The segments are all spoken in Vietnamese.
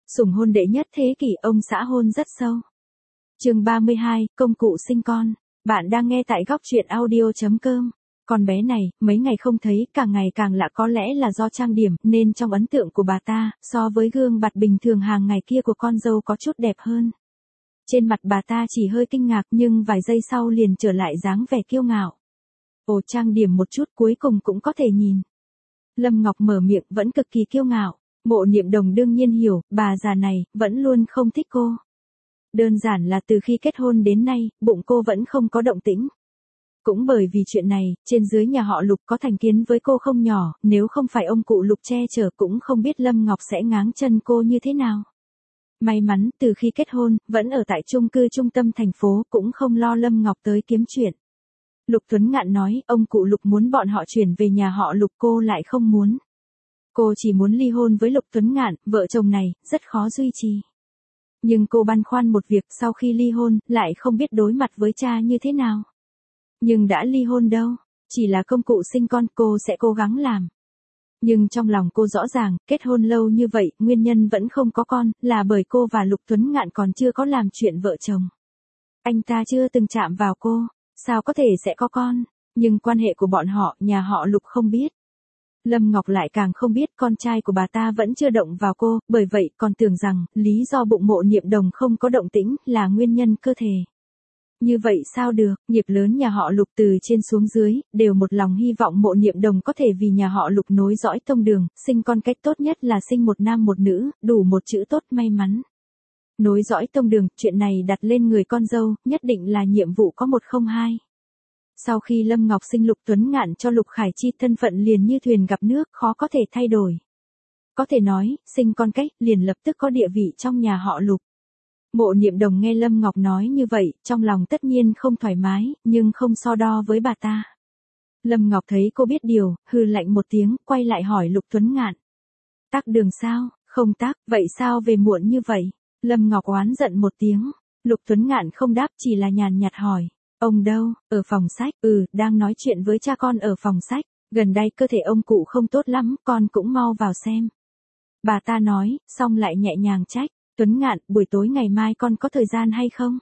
Sủng hôn đệ nhất thế kỷ, ông xã hôn rất sâu. Chương 32, công cụ sinh con. Bạn đang nghe tại góc truyện audio.com. Con bé này, mấy ngày không thấy, càng ngày càng lạ, có lẽ là do trang điểm, nên trong ấn tượng của bà ta, so với gương mặt bình thường hàng ngày kia của con dâu có chút đẹp hơn. Trên mặt bà ta chỉ hơi kinh ngạc nhưng vài giây sau liền trở lại dáng vẻ kiêu ngạo. Ồ, trang điểm một chút cuối cùng cũng có thể nhìn. Lâm Ngọc mở miệng vẫn cực kỳ kiêu ngạo. Mộ Niệm Đồng đương nhiên hiểu, bà già này, vẫn luôn không thích cô. Đơn giản là từ khi kết hôn đến nay, bụng cô vẫn không có động tĩnh. Cũng bởi vì chuyện này, trên dưới nhà họ Lục có thành kiến với cô không nhỏ, nếu không phải ông cụ Lục che chở cũng không biết Lâm Ngọc sẽ ngáng chân cô như thế nào. May mắn, từ khi kết hôn, vẫn ở tại chung cư trung tâm thành phố, cũng không lo Lâm Ngọc tới kiếm chuyện. Lục Tuấn Ngạn nói, ông cụ Lục muốn bọn họ chuyển về nhà họ Lục, cô lại không muốn. Cô chỉ muốn ly hôn với Lục Tuấn Ngạn, vợ chồng này, rất khó duy trì. Nhưng cô băn khoăn một việc, sau khi ly hôn, lại không biết đối mặt với cha như thế nào. Nhưng đã ly hôn đâu, chỉ là công cụ sinh con, cô sẽ cố gắng làm. Nhưng trong lòng cô rõ ràng, kết hôn lâu như vậy, nguyên nhân vẫn không có con, là bởi cô và Lục Tuấn Ngạn còn chưa có làm chuyện vợ chồng. Anh ta chưa từng chạm vào cô, sao có thể sẽ có con, nhưng quan hệ của bọn họ, nhà họ Lục không biết. Lâm Ngọc lại càng không biết con trai của bà ta vẫn chưa động vào cô, bởi vậy còn tưởng rằng, lý do bụng Mộ Niệm Đồng không có động tĩnh, là nguyên nhân cơ thể. Như vậy sao được, nghiệp lớn nhà họ Lục từ trên xuống dưới, đều một lòng hy vọng Mộ Niệm Đồng có thể vì nhà họ Lục nối dõi tông đường, sinh con cách tốt nhất là sinh một nam một nữ, đủ một chữ tốt may mắn. Nối dõi tông đường, chuyện này đặt lên người con dâu, nhất định là nhiệm vụ có một không hai. Sau khi Lâm Ngọc sinh Lục Tuấn Ngạn cho Lục Khải Chi, thân phận liền như thuyền gặp nước, khó có thể thay đổi. Có thể nói, sinh con cách, liền lập tức có địa vị trong nhà họ Lục. Mộ Niệm Đồng nghe Lâm Ngọc nói như vậy, trong lòng tất nhiên không thoải mái, nhưng không so đo với bà ta. Lâm Ngọc thấy cô biết điều, hừ lạnh một tiếng, quay lại hỏi Lục Tuấn Ngạn. Tắc đường sao, không tắc, vậy sao về muộn như vậy? Lâm Ngọc oán giận một tiếng, Lục Tuấn Ngạn không đáp, chỉ là nhàn nhạt hỏi. Ông đâu, ở phòng sách, đang nói chuyện với cha con ở phòng sách, gần đây cơ thể ông cụ không tốt lắm, con cũng mau vào xem. Bà ta nói, xong lại nhẹ nhàng trách, Tuấn Ngạn, buổi tối ngày mai con có thời gian hay không?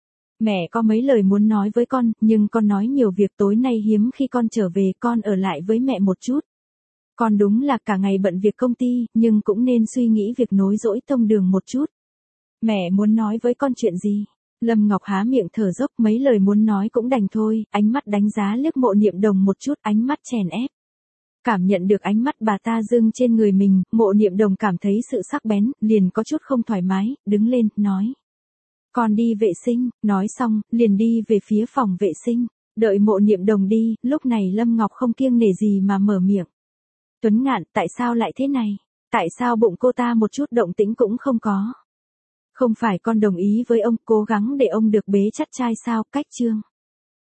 Mẹ có mấy lời muốn nói với con, nhưng con nói nhiều việc, tối nay hiếm khi con trở về, con ở lại với mẹ một chút. Con đúng là cả ngày bận việc công ty, nhưng cũng nên suy nghĩ việc nối dõi tông đường một chút. Mẹ muốn nói với con chuyện gì? Lâm Ngọc há miệng thở dốc, mấy lời muốn nói cũng đành thôi, ánh mắt đánh giá liếc Mộ Niệm Đồng một chút, ánh mắt chèn ép. Cảm nhận được ánh mắt bà ta dâng trên người mình, Mộ Niệm Đồng cảm thấy sự sắc bén, liền có chút không thoải mái, đứng lên, nói. Con đi vệ sinh, nói xong, liền đi về phía phòng vệ sinh. Đợi Mộ Niệm Đồng đi, lúc này Lâm Ngọc không kiêng nể gì mà mở miệng. Tuấn Ngạn, tại sao lại thế này? Tại sao bụng cô ta một chút động tĩnh cũng không có? Không phải con đồng ý với ông, cố gắng để ông được bế chắc trai sao, cách chương.